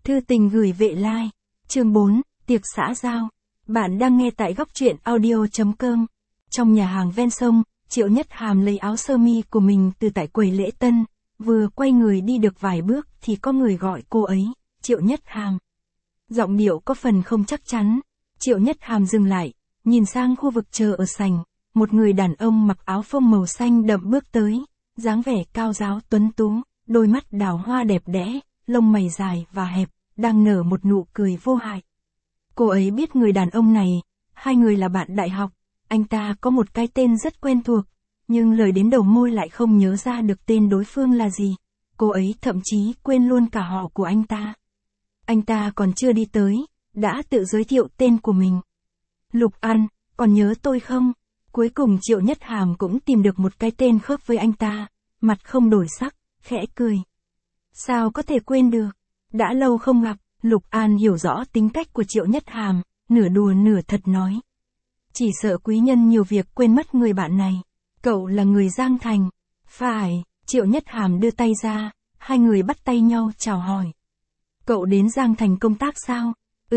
Thư tình gửi Vệ Lai. Chương 4, tiệc xã giao. Bạn đang nghe tại góc truyện audio.com. Trong nhà hàng ven sông, Triệu Nhất Hàm lấy áo sơ mi của mình từ tại quầy lễ tân, vừa quay người đi được vài bước thì có người gọi cô ấy, Triệu Nhất Hàm. Giọng điệu có phần không chắc chắn. Triệu Nhất Hàm dừng lại, nhìn sang khu vực chờ ở sảnh, một người đàn ông mặc áo phông màu xanh đậm bước tới, dáng vẻ cao ráo tuấn tú, đôi mắt đào hoa đẹp đẽ, lông mày dài và hẹp, đang nở một nụ cười vô hại. Cô ấy biết người đàn ông này, hai người là bạn đại học, anh ta có một cái tên rất quen thuộc, nhưng lời đến đầu môi lại không nhớ ra được tên đối phương là gì. Cô ấy thậm chí quên luôn cả họ của anh ta. Anh ta còn chưa đi tới, đã tự giới thiệu tên của mình. Lục An, còn nhớ tôi không? Cuối cùng Triệu Nhất Hàm cũng tìm được một cái tên khớp với anh ta, mặt không đổi sắc, khẽ cười. Sao có thể quên được? Đã lâu không gặp, Lục An hiểu rõ tính cách của Triệu Nhất Hàm, nửa đùa nửa thật nói. Chỉ sợ quý nhân nhiều việc quên mất người bạn này. Cậu là người Giang Thành. Phải, Triệu Nhất Hàm đưa tay ra, hai người bắt tay nhau chào hỏi. Cậu đến Giang Thành công tác sao?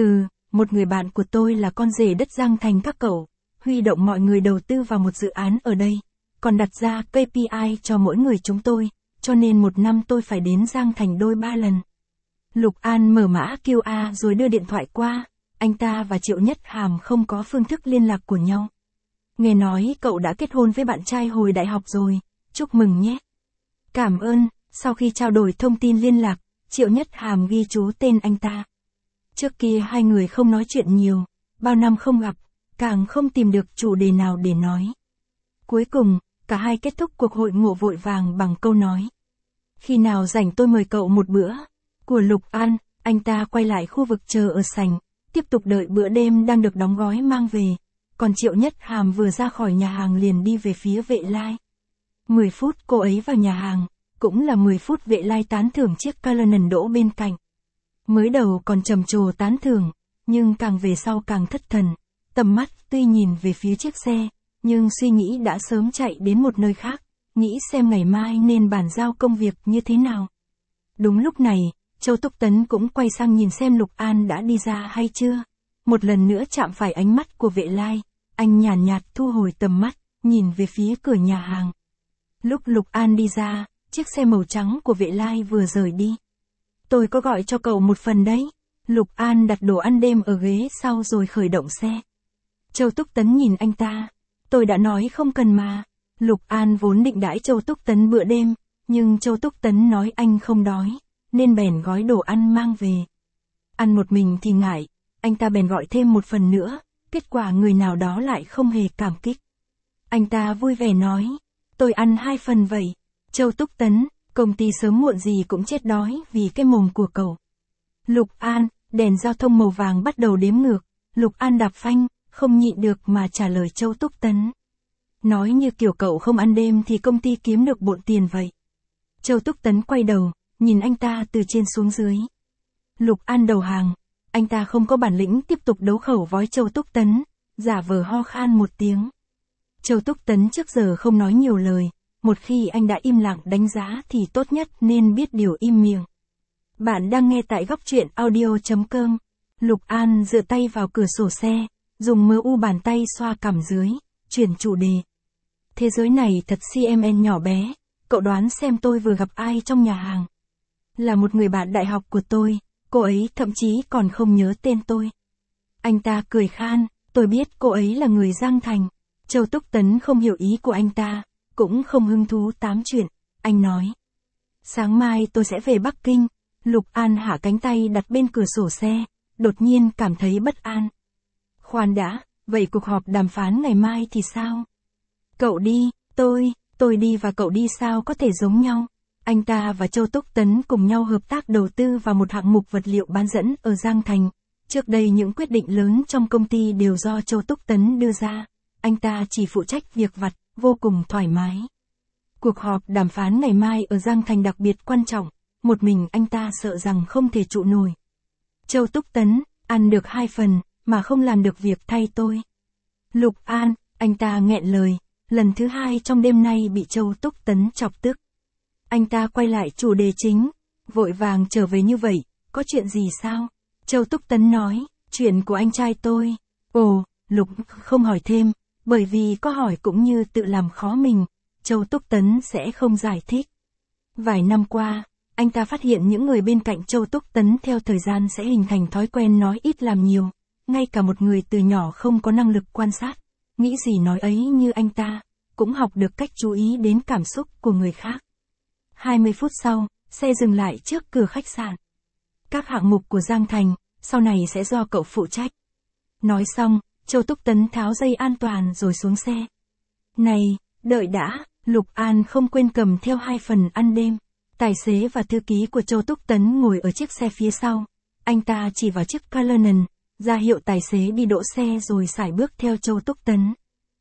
Một người bạn của tôi là con rể đất Giang Thành các cậu, huy động mọi người đầu tư vào một dự án ở đây, còn đặt ra KPI cho mỗi người chúng tôi, cho nên một năm tôi phải đến Giang Thành đôi ba lần. Lục An mở mã QR rồi đưa điện thoại qua, anh ta và Triệu Nhất Hàm không có phương thức liên lạc của nhau. Nghe nói cậu đã kết hôn với bạn trai hồi đại học rồi, chúc mừng nhé. Cảm ơn, sau khi trao đổi thông tin liên lạc, Triệu Nhất Hàm ghi chú tên anh ta. Trước kia hai người không nói chuyện nhiều, bao năm không gặp, càng không tìm được chủ đề nào để nói. Cuối cùng, cả hai kết thúc cuộc hội ngộ vội vàng bằng câu nói. Khi nào rảnh tôi mời cậu một bữa. Của Lục An, anh ta quay lại khu vực chờ ở sảnh, tiếp tục đợi bữa đêm đang được đóng gói mang về. Còn Triệu Nhất Hàm vừa ra khỏi nhà hàng liền đi về phía Vệ Lai. 10 phút cô ấy vào nhà hàng, cũng là 10 phút Vệ Lai tán thưởng chiếc Cullinan đỗ bên cạnh. Mới đầu còn trầm trồ tán thưởng, nhưng càng về sau càng thất thần. Tầm mắt tuy nhìn về phía chiếc xe, nhưng suy nghĩ đã sớm chạy đến một nơi khác, nghĩ xem ngày mai nên bàn giao công việc như thế nào. Đúng lúc này, Châu Túc Tấn cũng quay sang nhìn xem Lục An đã đi ra hay chưa. Một lần nữa chạm phải ánh mắt của Vệ Lai, anh nhàn nhạt thu hồi tầm mắt, nhìn về phía cửa nhà hàng. Lúc Lục An đi ra, chiếc xe màu trắng của Vệ Lai vừa rời đi. Tôi có gọi cho cậu một phần đấy. Lục An đặt đồ ăn đêm ở ghế sau rồi khởi động xe. Châu Túc Tấn nhìn anh ta. Tôi đã nói không cần mà. Lục An vốn định đãi Châu Túc Tấn bữa đêm, nhưng Châu Túc Tấn nói anh không đói, nên bèn gói đồ ăn mang về. Ăn một mình thì ngại, anh ta bèn gọi thêm một phần nữa, kết quả người nào đó lại không hề cảm kích. Anh ta vui vẻ nói, tôi ăn 2 phần vậy. Châu Túc Tấn, công ty sớm muộn gì cũng chết đói vì cái mồm của cậu. Lục An, đèn giao thông màu vàng bắt đầu đếm ngược, Lục An đạp phanh, không nhịn được mà trả lời Châu Túc Tấn. Nói như kiểu cậu không ăn đêm thì công ty kiếm được bộn tiền vậy. Châu Túc Tấn quay đầu, nhìn anh ta từ trên xuống dưới. Lục An đầu hàng, anh ta không có bản lĩnh tiếp tục đấu khẩu với Châu Túc Tấn, giả vờ ho khan một tiếng. Châu Túc Tấn trước giờ không nói nhiều lời, một khi anh đã im lặng đánh giá thì tốt nhất nên biết điều im miệng. Bạn đang nghe tại góc truyện audio.com. Lục An dựa tay vào cửa sổ xe, dùng mờ u bàn tay xoa cằm dưới, chuyển chủ đề. Thế giới này thật CMN nhỏ bé, cậu đoán xem tôi vừa gặp ai trong nhà hàng. Là một người bạn đại học của tôi, cô ấy thậm chí còn không nhớ tên tôi. Anh ta cười khan, tôi biết cô ấy là người Giang Thành. Châu Túc Tấn không hiểu ý của anh ta, cũng không hứng thú tám chuyện, anh nói. Sáng mai tôi sẽ về Bắc Kinh. Lục An hạ cánh tay đặt bên cửa sổ xe, đột nhiên cảm thấy bất an. Khoan đã, vậy cuộc họp đàm phán ngày mai thì sao? Cậu đi, tôi đi và cậu đi sao có thể giống nhau? Anh ta và Châu Túc Tấn cùng nhau hợp tác đầu tư vào một hạng mục vật liệu bán dẫn ở Giang Thành. Trước đây những quyết định lớn trong công ty đều do Châu Túc Tấn đưa ra. Anh ta chỉ phụ trách việc vặt, vô cùng thoải mái. Cuộc họp đàm phán ngày mai ở Giang Thành đặc biệt quan trọng, một mình anh ta sợ rằng không thể trụ nổi. Châu Túc Tấn, ăn được 2 phần, mà không làm được việc thay tôi. Lục An, anh ta nghẹn lời, lần thứ 2 trong đêm nay bị Châu Túc Tấn chọc tức. Anh ta quay lại chủ đề chính, vội vàng trở về như vậy, có chuyện gì sao? Châu Túc Tấn nói, chuyện của anh trai tôi. Ồ, Lục không hỏi thêm, bởi vì có hỏi cũng như tự làm khó mình, Châu Túc Tấn sẽ không giải thích. Vài năm qua, anh ta phát hiện những người bên cạnh Châu Túc Tấn theo thời gian sẽ hình thành thói quen nói ít làm nhiều, ngay cả một người từ nhỏ không có năng lực quan sát, nghĩ gì nói ấy như anh ta, cũng học được cách chú ý đến cảm xúc của người khác. 20 phút sau, xe dừng lại trước cửa khách sạn. Các hạng mục của Giang Thành, sau này sẽ do cậu phụ trách. Nói xong, Châu Túc Tấn tháo dây an toàn rồi xuống xe. Này, đợi đã, Lục An không quên cầm theo 2 phần ăn đêm. Tài xế và thư ký của Châu Túc Tấn ngồi ở chiếc xe phía sau. Anh ta chỉ vào chiếc Cullinan, ra hiệu tài xế đi đỗ xe rồi sải bước theo Châu Túc Tấn.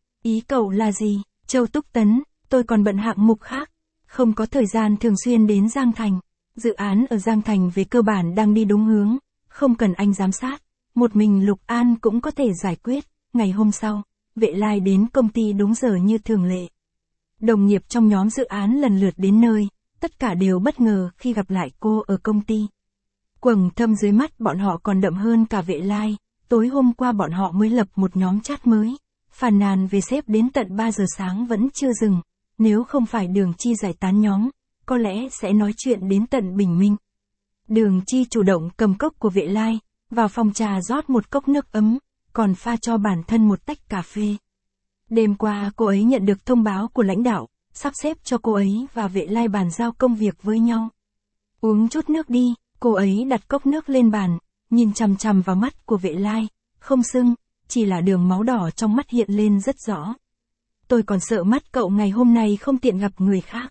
Ý cậu là gì, Châu Túc Tấn? Tôi còn bận hạng mục khác, không có thời gian thường xuyên đến Giang Thành. Dự án ở Giang Thành về cơ bản đang đi đúng hướng, không cần anh giám sát. Một mình Lục An cũng có thể giải quyết. Ngày hôm sau, Vệ Lai đến công ty đúng giờ như thường lệ. Đồng nghiệp trong nhóm dự án lần lượt đến nơi, tất cả đều bất ngờ khi gặp lại cô ở công ty. Quầng thâm dưới mắt bọn họ còn đậm hơn cả Vệ Lai, tối hôm qua bọn họ mới lập một nhóm chat mới. Phàn nàn về sếp đến tận 3 giờ sáng vẫn chưa dừng, nếu không phải Đường Chi giải tán nhóm, có lẽ sẽ nói chuyện đến tận bình minh. Đường Chi chủ động cầm cốc của Vệ Lai, vào phòng trà rót một cốc nước ấm, còn pha cho bản thân một tách cà phê. Đêm qua cô ấy nhận được thông báo của lãnh đạo, sắp xếp cho cô ấy và Vệ Lai bàn giao công việc với nhau. Uống chút nước đi, cô ấy đặt cốc nước lên bàn, nhìn chằm chằm vào mắt của Vệ Lai, không sưng, chỉ là đường máu đỏ trong mắt hiện lên rất rõ. Tôi còn sợ mắt cậu ngày hôm nay không tiện gặp người khác.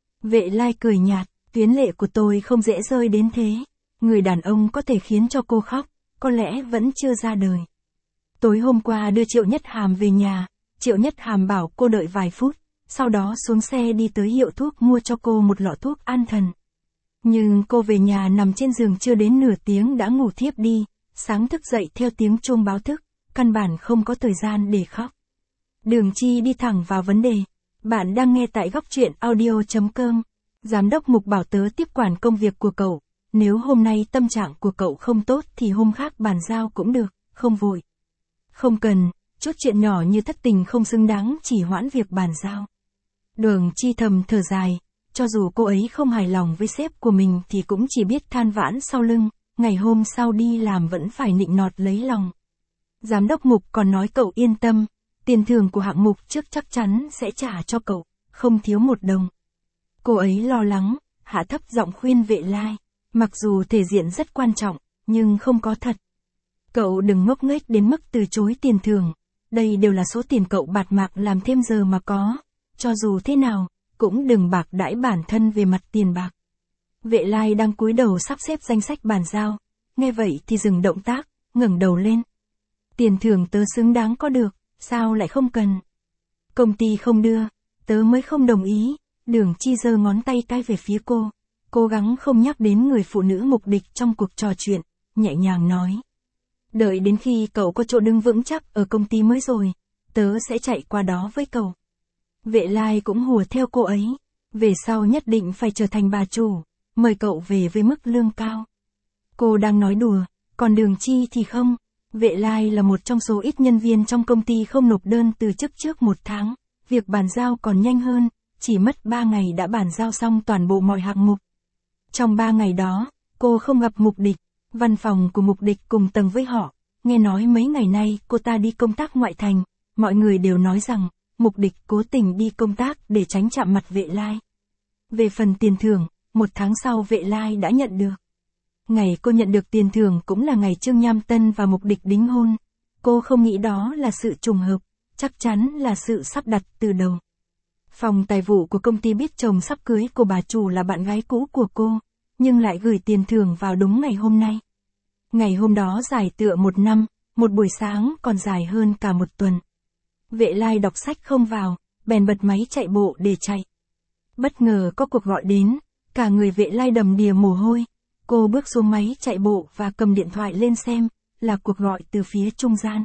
Vệ Lai cười nhạt, tuyến lệ của tôi không dễ rơi đến thế. Người đàn ông có thể khiến cho cô khóc, có lẽ vẫn chưa ra đời. Tối hôm qua đưa Triệu Nhất Hàm về nhà, Triệu Nhất Hàm bảo cô đợi vài phút, sau đó xuống xe đi tới hiệu thuốc mua cho cô một lọ thuốc an thần. Nhưng cô về nhà nằm trên giường chưa đến nửa tiếng đã ngủ thiếp đi, sáng thức dậy theo tiếng chuông báo thức, căn bản không có thời gian để khóc. Đường Chi đi thẳng vào vấn đề. Bạn đang nghe tại góc truyện audio.com. Giám đốc Mục bảo tớ tiếp quản công việc của cậu. Nếu hôm nay tâm trạng của cậu không tốt thì hôm khác bàn giao cũng được, không vội. Không cần, chút chuyện nhỏ như thất tình không xứng đáng chỉ hoãn việc bàn giao. Đường Chi thầm thở dài, cho dù cô ấy không hài lòng với sếp của mình thì cũng chỉ biết than vãn sau lưng, ngày hôm sau đi làm vẫn phải nịnh nọt lấy lòng. Giám đốc Mục còn nói cậu yên tâm, tiền thưởng của hạng mục trước chắc chắn sẽ trả cho cậu, không thiếu một đồng. Cô ấy lo lắng, hạ thấp giọng khuyên Vệ Lai, mặc dù thể diện rất quan trọng, nhưng không có thật. Cậu đừng ngốc nghếch đến mức từ chối tiền thưởng, đây đều là số tiền cậu bạt mạng làm thêm giờ mà có, cho dù thế nào, cũng đừng bạc đãi bản thân về mặt tiền bạc. Vệ Lai đang cúi đầu sắp xếp danh sách bàn giao, nghe vậy thì dừng động tác, ngẩng đầu lên. Tiền thưởng tớ xứng đáng có được, sao lại không cần? Công ty không đưa, tớ mới không đồng ý. Đường Chi giơ ngón tay cái về phía cô, cố gắng không nhắc đến người phụ nữ mục địch trong cuộc trò chuyện, nhẹ nhàng nói. Đợi đến khi cậu có chỗ đứng vững chắc ở công ty mới rồi, tớ sẽ chạy qua đó với cậu. Vệ Lai cũng hùa theo cô ấy, về sau nhất định phải trở thành bà chủ, mời cậu về với mức lương cao. Cô đang nói đùa, còn Đường Chi thì không. Vệ Lai là một trong số ít nhân viên trong công ty không nộp đơn từ chức trước 1 tháng, việc bàn giao còn nhanh hơn, chỉ mất 3 ngày đã bàn giao xong toàn bộ mọi hạng mục. Trong 3 ngày đó, cô không gặp Mục Địch, văn phòng của Mục Địch cùng tầng với họ, nghe nói mấy ngày nay cô ta đi công tác ngoại thành, mọi người đều nói rằng, Mục Địch cố tình đi công tác để tránh chạm mặt Vệ Lai. Về phần tiền thưởng, 1 tháng sau Vệ Lai đã nhận được. Ngày cô nhận được tiền thưởng cũng là ngày Trương Nham Tân và Mục Địch đính hôn. Cô không nghĩ đó là sự trùng hợp, chắc chắn là sự sắp đặt từ đầu. Phòng tài vụ của công ty biết chồng sắp cưới của bà chủ là bạn gái cũ của cô, nhưng lại gửi tiền thưởng vào đúng ngày hôm nay. Ngày hôm đó dài tựa 1 năm, một buổi sáng còn dài hơn cả 1 tuần. Vệ Lai đọc sách không vào, bèn bật máy chạy bộ để chạy. Bất ngờ có cuộc gọi đến, cả người Vệ Lai đầm đìa mồ hôi. Cô bước xuống máy chạy bộ và cầm điện thoại lên xem, là cuộc gọi từ phía trung gian.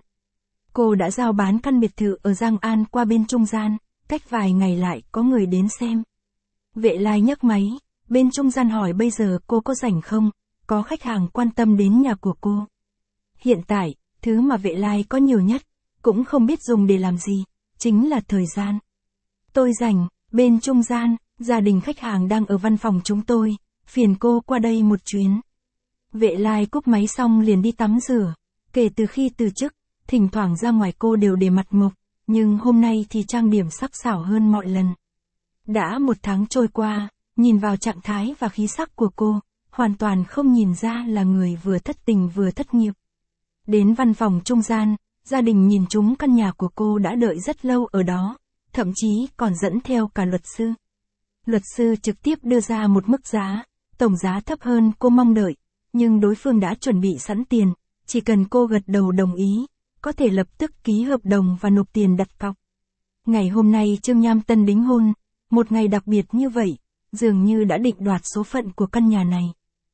Cô đã giao bán căn biệt thự ở Giang An qua bên trung gian, cách vài ngày lại có người đến xem. Vệ Lai nhấc máy, bên trung gian hỏi bây giờ cô có rảnh không, có khách hàng quan tâm đến nhà của cô. Hiện tại, thứ mà Vệ Lai có nhiều nhất, cũng không biết dùng để làm gì, chính là thời gian. Tôi rảnh, bên trung gian, gia đình khách hàng đang ở văn phòng chúng tôi, phiền cô qua đây một chuyến. Vệ Lai cúp máy xong liền đi tắm rửa. Kể từ khi từ chức, thỉnh thoảng ra ngoài cô đều để mặt mộc, nhưng hôm nay thì trang điểm sắc sảo hơn mọi lần. Đã 1 tháng trôi qua, nhìn vào trạng thái và khí sắc của cô, hoàn toàn không nhìn ra là người vừa thất tình vừa thất nghiệp. Đến văn phòng trung gian, gia đình nhìn trúng căn nhà của cô đã đợi rất lâu ở đó, thậm chí còn dẫn theo cả luật sư. Luật sư trực tiếp đưa ra một mức giá, tổng giá thấp hơn cô mong đợi, nhưng đối phương đã chuẩn bị sẵn tiền, chỉ cần cô gật đầu đồng ý, có thể lập tức ký hợp đồng và nộp tiền đặt cọc. Ngày hôm nay Trương Nham Tân đính hôn, một ngày đặc biệt như vậy, dường như đã định đoạt số phận của căn nhà này.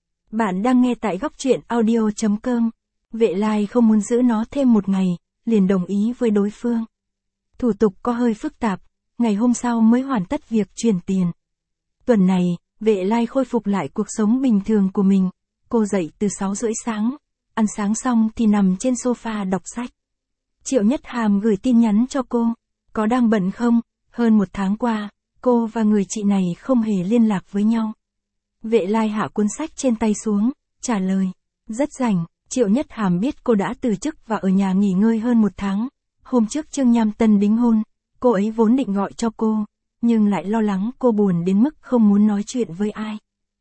Bạn đang nghe tại góc truyện audio.com. Vệ Lai không muốn giữ nó thêm một ngày, liền đồng ý với đối phương. Thủ tục có hơi phức tạp, ngày hôm sau mới hoàn tất việc chuyển tiền. Tuần này, Vệ Lai khôi phục lại cuộc sống bình thường của mình. Cô dậy từ 6:30 sáng, ăn sáng xong thì nằm trên sofa đọc sách. Triệu Nhất Hàm gửi tin nhắn cho cô, có đang bận không? Hơn 1 tháng qua, cô và người chị này không hề liên lạc với nhau. Vệ Lai hạ cuốn sách trên tay xuống, trả lời, rất rảnh. Triệu Nhất Hàm biết cô đã từ chức và ở nhà nghỉ ngơi hơn 1 tháng. Hôm trước Trương Nham Tân đính hôn, cô ấy vốn định gọi cho cô, nhưng lại lo lắng cô buồn đến mức không muốn nói chuyện với ai.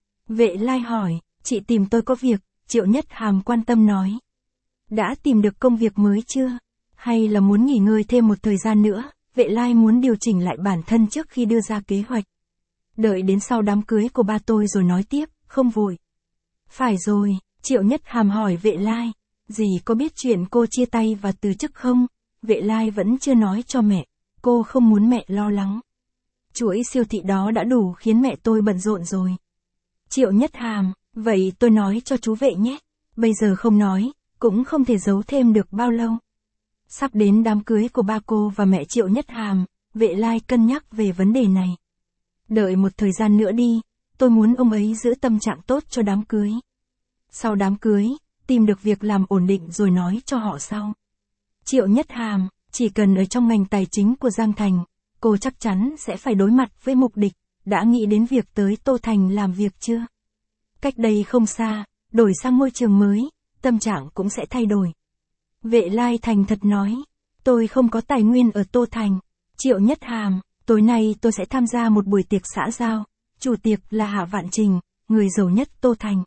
Vệ Lai hỏi, chị tìm tôi có việc? Triệu Nhất Hàm quan tâm nói. Đã tìm được công việc mới chưa? Hay là muốn nghỉ ngơi thêm một thời gian nữa? Vệ Lai muốn điều chỉnh lại bản thân trước khi đưa ra kế hoạch. Đợi đến sau đám cưới của ba tôi rồi nói tiếp, không vội. Phải rồi, Triệu Nhất Hàm hỏi Vệ Lai, dì có biết chuyện cô chia tay và từ chức không? Vệ Lai vẫn chưa nói cho mẹ, cô không muốn mẹ lo lắng. Chuỗi siêu thị đó đã đủ khiến mẹ tôi bận rộn rồi. Triệu Nhất Hàm, vậy tôi nói cho chú Vệ nhé, bây giờ không nói, cũng không thể giấu thêm được bao lâu. Sắp đến đám cưới của ba cô và mẹ Triệu Nhất Hàm, Vệ Lai cân nhắc về vấn đề này. Đợi một thời gian nữa đi, tôi muốn ông ấy giữ tâm trạng tốt cho đám cưới. Sau đám cưới, tìm được việc làm ổn định rồi nói cho họ sau. Triệu Nhất Hàm, chỉ cần ở trong ngành tài chính của Giang Thành, cô chắc chắn sẽ phải đối mặt với mục địch, đã nghĩ đến việc tới Tô Thành làm việc chưa? Cách đây không xa, đổi sang môi trường mới, tâm trạng cũng sẽ thay đổi. Vệ Lai thành thật nói, tôi không có tài nguyên ở Tô Thành. Triệu Nhất Hàm, tối nay tôi sẽ tham gia một buổi tiệc xã giao, chủ tiệc là Hạ Vạn Trình, người giàu nhất Tô Thành.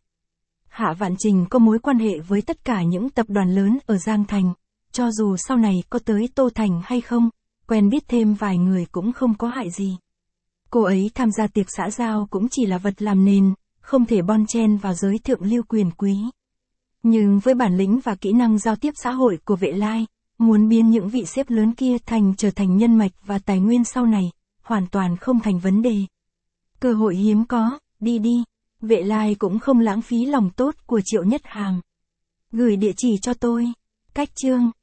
Hạ Vạn Trình có mối quan hệ với tất cả những tập đoàn lớn ở Giang Thành, cho dù sau này có tới Tô Thành hay không, quen biết thêm vài người cũng không có hại gì. Cô ấy tham gia tiệc xã giao cũng chỉ là vật làm nền, không thể bon chen vào giới thượng lưu quyền quý. Nhưng với bản lĩnh và kỹ năng giao tiếp xã hội của Vệ Lai, muốn biến những vị sếp lớn kia trở thành nhân mạch và tài nguyên sau này, hoàn toàn không thành vấn đề. Cơ hội hiếm có, đi đi. Vệ Lai cũng không lãng phí lòng tốt của Triệu Nhất Hàm. Gửi địa chỉ cho tôi. Cách chương